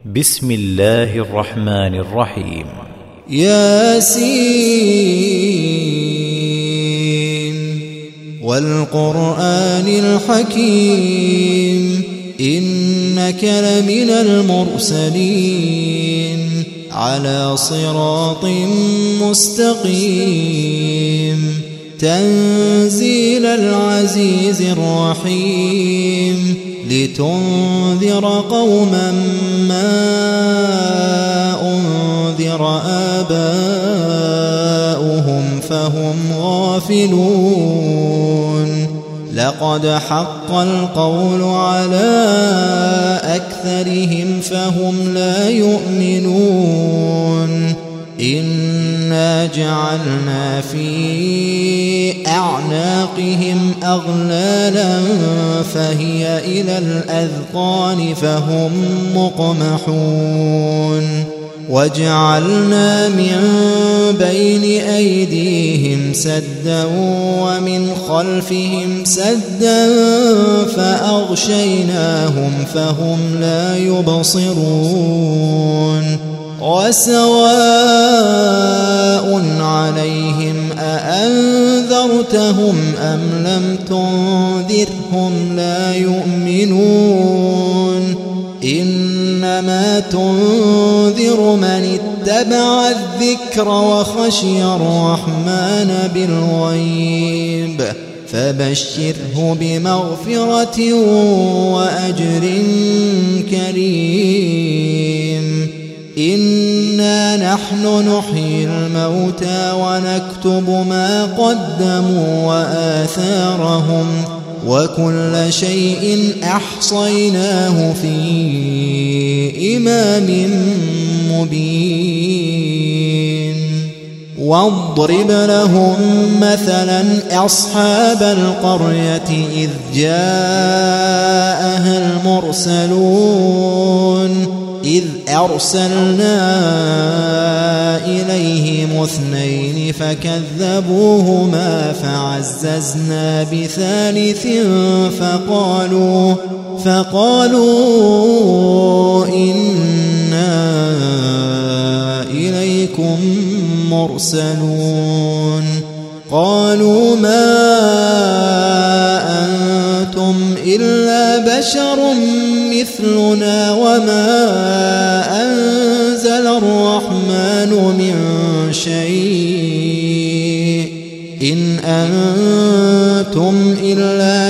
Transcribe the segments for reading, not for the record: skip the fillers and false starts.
بسم الله الرحمن الرحيم. ياسين والقرآن الحكيم إنك لمن المرسلين على صراط مستقيم تنزيل العزيز الرحيم لتنذر قوما ما أنذر آباؤهم فهم غافلون لقد حق القول على أكثرهم فهم لا يؤمنون إنا جعلنا في أعناقهم أغلالا فهي إلى الأذقان فهم مقمحون وجعلنا من بين أيديهم سدا ومن خلفهم سدا فأغشيناهم فهم لا يبصرون وسواء عليهم أأنذرتهم أم لم تنذرهم لا يؤمنون إنما تنذر من اتبع الذكر وخشي الرحمن بالغيب فبشره بمغفرة وأجر كريم إنا نحن نحيي الموتى ونكتب ما قدموا وآثارهم وكل شيء أحصيناه في إمام مبين واضرب لهم مثلا أصحاب القرية إذ جاءها المرسلون إذ أرسلنا إليهم اثنين فكذبوهما فعززنا بثالث فقالوا إنا إليكم مرسلون قالوا ما أنتم إلا بشر مثلنا وما أنزل الرحمن من شيء إن أنتم إلا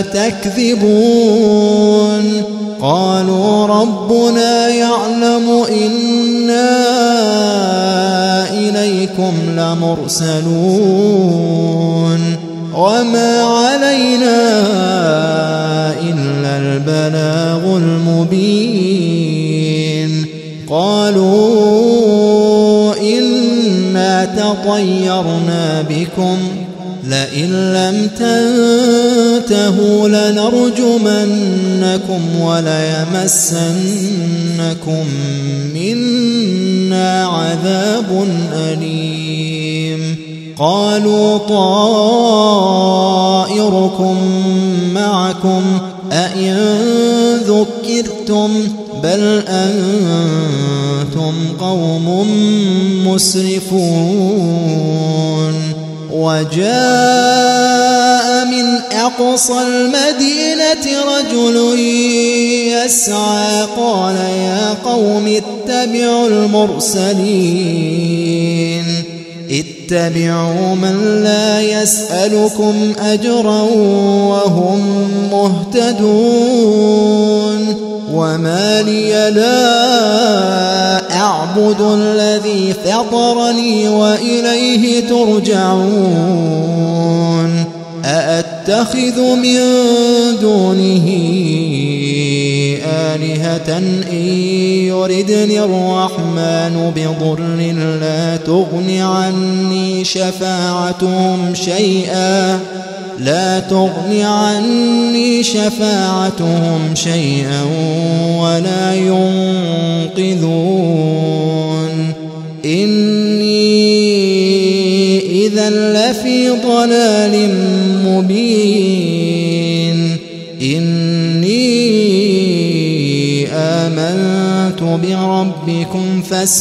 تكذبون قالوا ربنا يعلم إنا إليكم لمرسلون وما علينا إلا البلاغ المبين قالوا إنا تطيرنا بكم لئن لم تنتهوا لنرجمنكم وليمسنكم منا عذاب أليم قالوا طائركم معكم أئن ذكرتم بل أنتم قوم مسرفون وجاء من أقصى المدينة رجل يسعى قال يا قوم اتبعوا المرسلين اتبعوا من لا يسألكم أجرا وهم مهتدون وما لي لا أعبد الذي فطرني وإليه ترجعون أأتخذ من دونه آلهة إن يردني الرحمن بضر لا تغن عني شفاعتهم شيئا ولا ينقذون إني إذا لفي ضلال مبين إني آمنت بربكم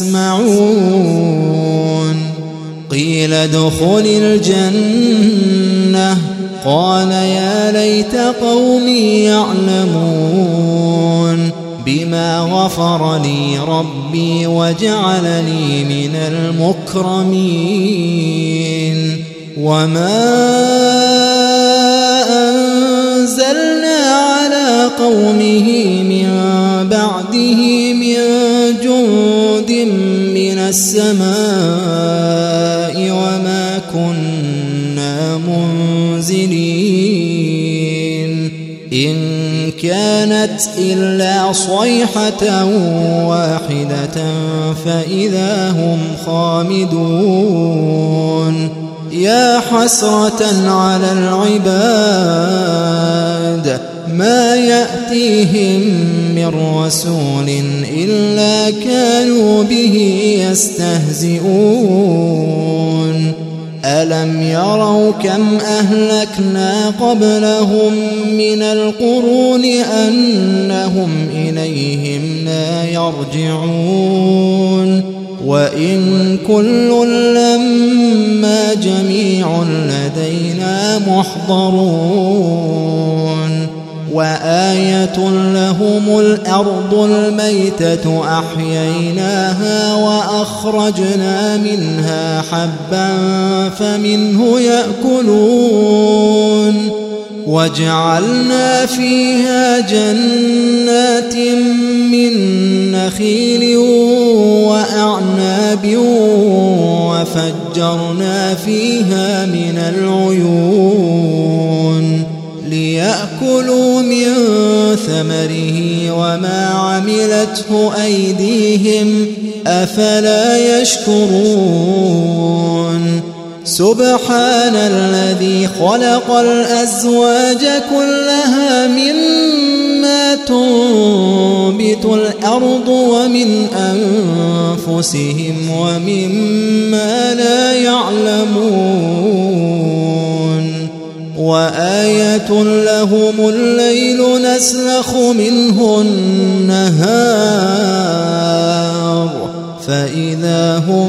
فاسمعون قيل ادخل الجنة قال يا ليت قومي يعلمون بما غفر لي ربي وجعلني من المكرمين وما أنزلنا على قومه من بعده من جند من السماء وما كنا منزلين إن كانت إلا صيحة واحدة فإذا هم خامدون يا حسرة على العباد ما يأتيهم من رسول إلا كانوا به يستهزئون ألم يروا كم أهلكنا قبلهم من القرون أنهم إليهم لا يرجعون وإن كل لما جميع لدينا محضرون وآية لهم الأرض الميتة أحييناها وأخرجنا منها حبا فمنه يأكلون وجعلنا فيها جنات من نخيل وأعناب وفجرنا فيها من العيون ليأكلوا من ثمره وما عملته أيديهم أفلا يشكرون سبحان الذي خلق الأزواج كلها مما تنبت الأرض ومن أنفسهم ومما لا يعلمون وآية لهم الليل نسلخ منه النهار فإذا هم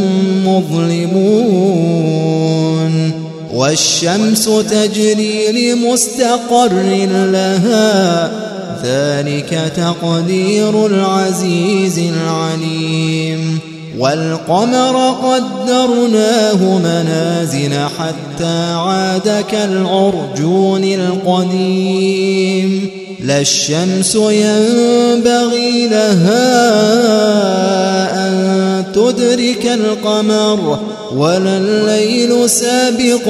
مظلمون والشمس تجري لمستقر لها ذلك تقدير العزيز العليم والقمر قدرناه منازل حتى عاد كالعرجون القديم لا الشمس ينبغي لها أن تدرك القمر ولا الليل سابق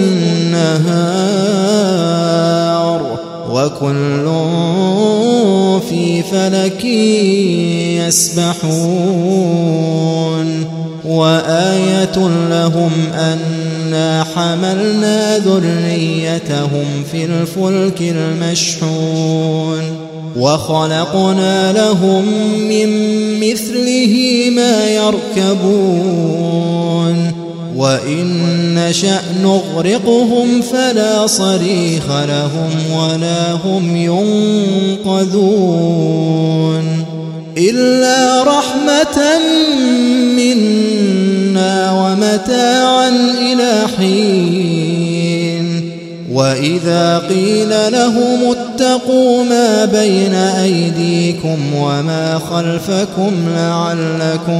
النهار وكل في فلك يسبحون وآية لهم أنا حملنا ذريتهم في الفلك المشحون وخلقنا لهم من مثله ما يركبون وإن نشأ نغرقهم فلا صريخ لهم ولا هم ينقذون إلا رحمة منا ومتاعا إلى حين وإذا قيل لهم اتقوا ما بين أيديكم وما خلفكم لعلكم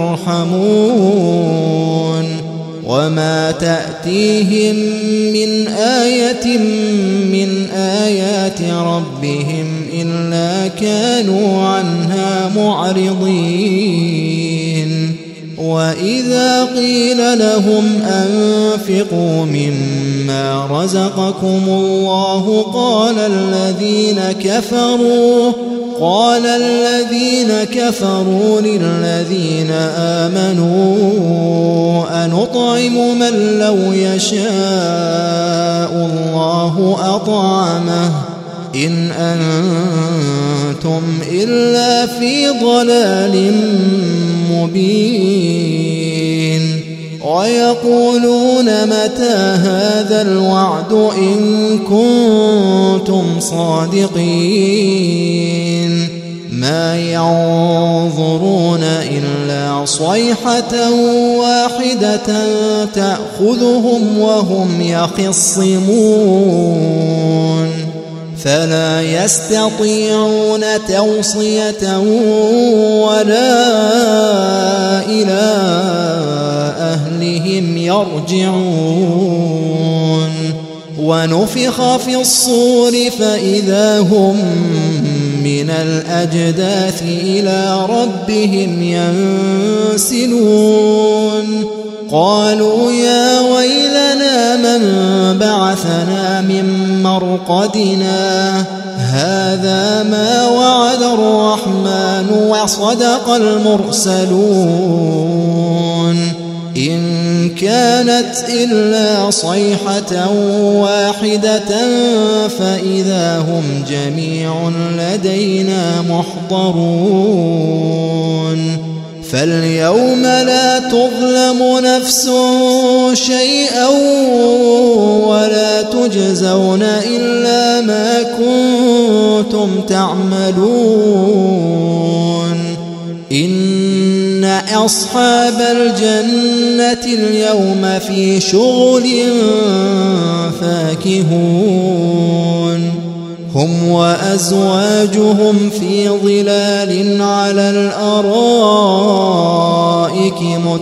ترحمون وما تأتيهم من آية من آيات ربهم إلا كانوا عنها معرضين وإذا قيل لهم أنفقوا مما رزقكم الله قال الذين كفروا للذين آمنوا أنطعم من لو يشاء الله أطعمه إن أنتم إلا في ضلال مبين ويقولون متى هذا الوعد إن كنتم صادقين ما ينظرون إلا صيحة واحدة تأخذهم وهم يخصمون فلا يستطيعون توصية ولا إلى أهلهم يرجعون ونفخ في الصور فإذا هم من الأجداث إلى ربهم ينسلون قالوا يا ويلنا من بعثنا من مرقدنا هذا ما وعد الرحمن وصدق المرسلون إن كانت إلا صيحة واحدة فإذا هم جميع لدينا محضرون فاليوم لا تظلم نفس شيئا ولا تجزون إلا ما كنتم تعملون إن أصحاب الجنة اليوم في شغل فاكهون هم وأزواجهم في ظلال على الأرائك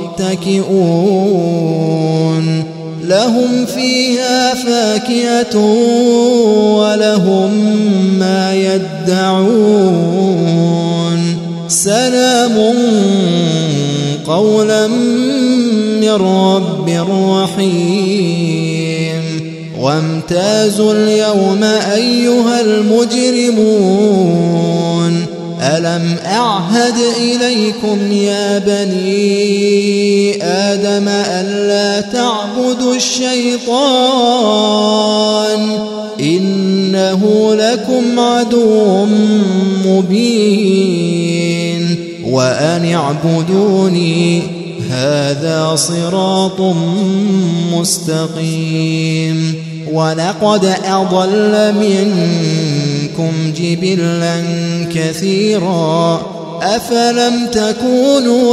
متكئون لهم فيها فاكهة ولهم ما يدعون سلام قولا من رب رحيم وامتازوا اليوم أيها المجرمون ألم أعهد إليكم يا بني آدم ألا تعبدوا الشيطان إنه لكم عدو مبين وأن اعبدوني هذا صراط مستقيم ولقد أضل منكم جبلا كثيرا أفلم تكونوا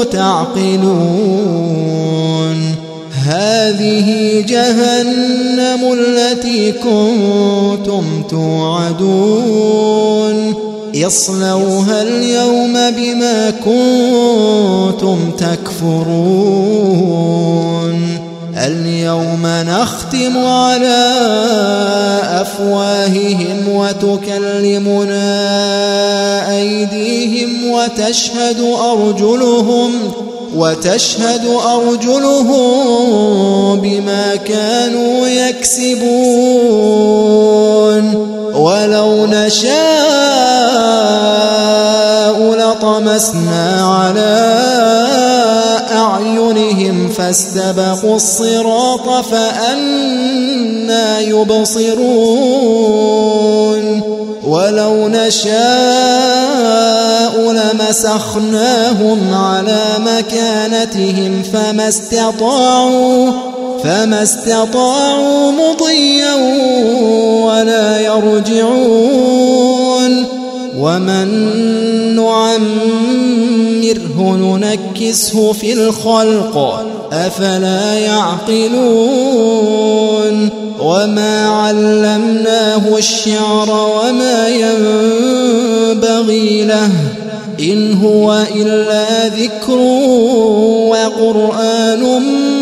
تعقلون هذه جهنم التي كنتم توعدون اصلوها اليوم بما كنتم تكفرون اليوم نختم على أفواههم وتكلمنا أيديهم وتشهد أرجلهم بما كانوا يكسبون ولو نشاء لطمسنا على أعينهم فاستبقوا الصراط فأنى يبصرون ولو نشاء لمسخناهم على مكانتهم فما استطاعوا مضيا ولا يرجعون ومن نعمره ننكسه في الخلق أفلا يعقلون وما علمناه الشعر وما ينبغي له إن هو إلا ذكر وقرآن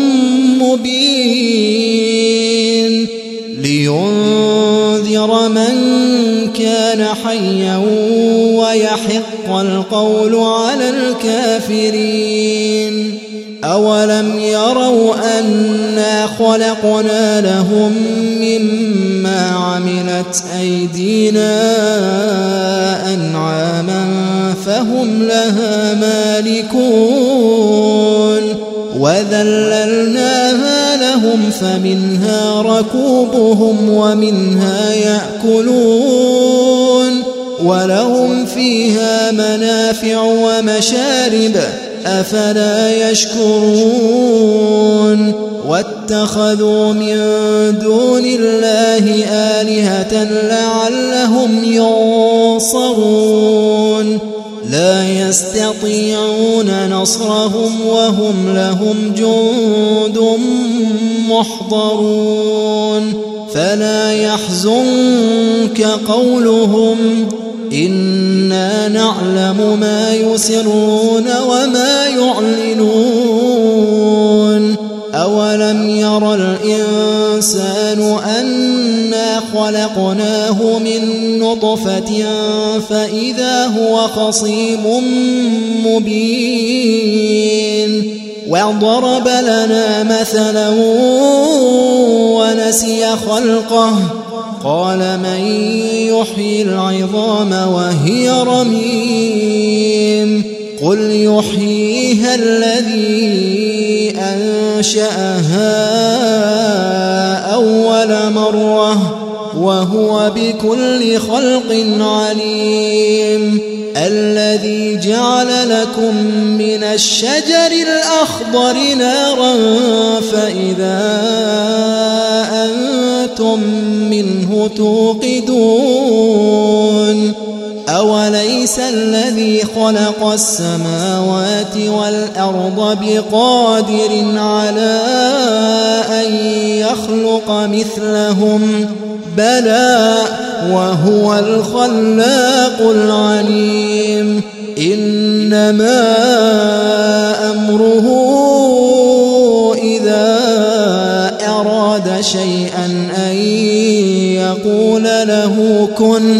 مبين لينذر من كان حيا ويحق القول على الكافرين أولم يروا أنا خلقنا لهم مما عملت أيدينا أنعاما فهم لها مالكون وذللناها لهم فمنها ركوبهم ومنها يأكلون ولهم فيها منافع ومشارب أفلا يشكرون واتخذوا من دون الله آلهة لعلهم ينصرون لا يستطيعون نصرهم وهم لهم جند محضرون فلا يحزنك قولهم إنا نعلم ما يسرون وما يعلنون أولم ير الإنسان أنا خلقناه من نطفة فإذا هو خصيم مبين وضرب لنا مثلا ونسي خلقه قال من يحيي العظام وهي رميم قل يحييها الذي أنشأها أول مرة وهو بكل خلق عليم الذي جعل لكم من الشجر الأخضر نارا فإذا أنتم منه توقدون أوليس الذي خلق السماوات والأرض بقادر على أن يخلق مثلهم بلى وهو الخلاق العليم إنما أمره إذا أراد شيئا أن يقول له كن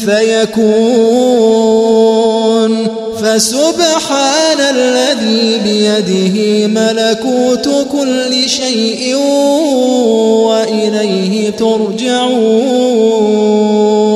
فيكون فسبحان الذي بيده ملكوت كل شيء وإليه ترجعون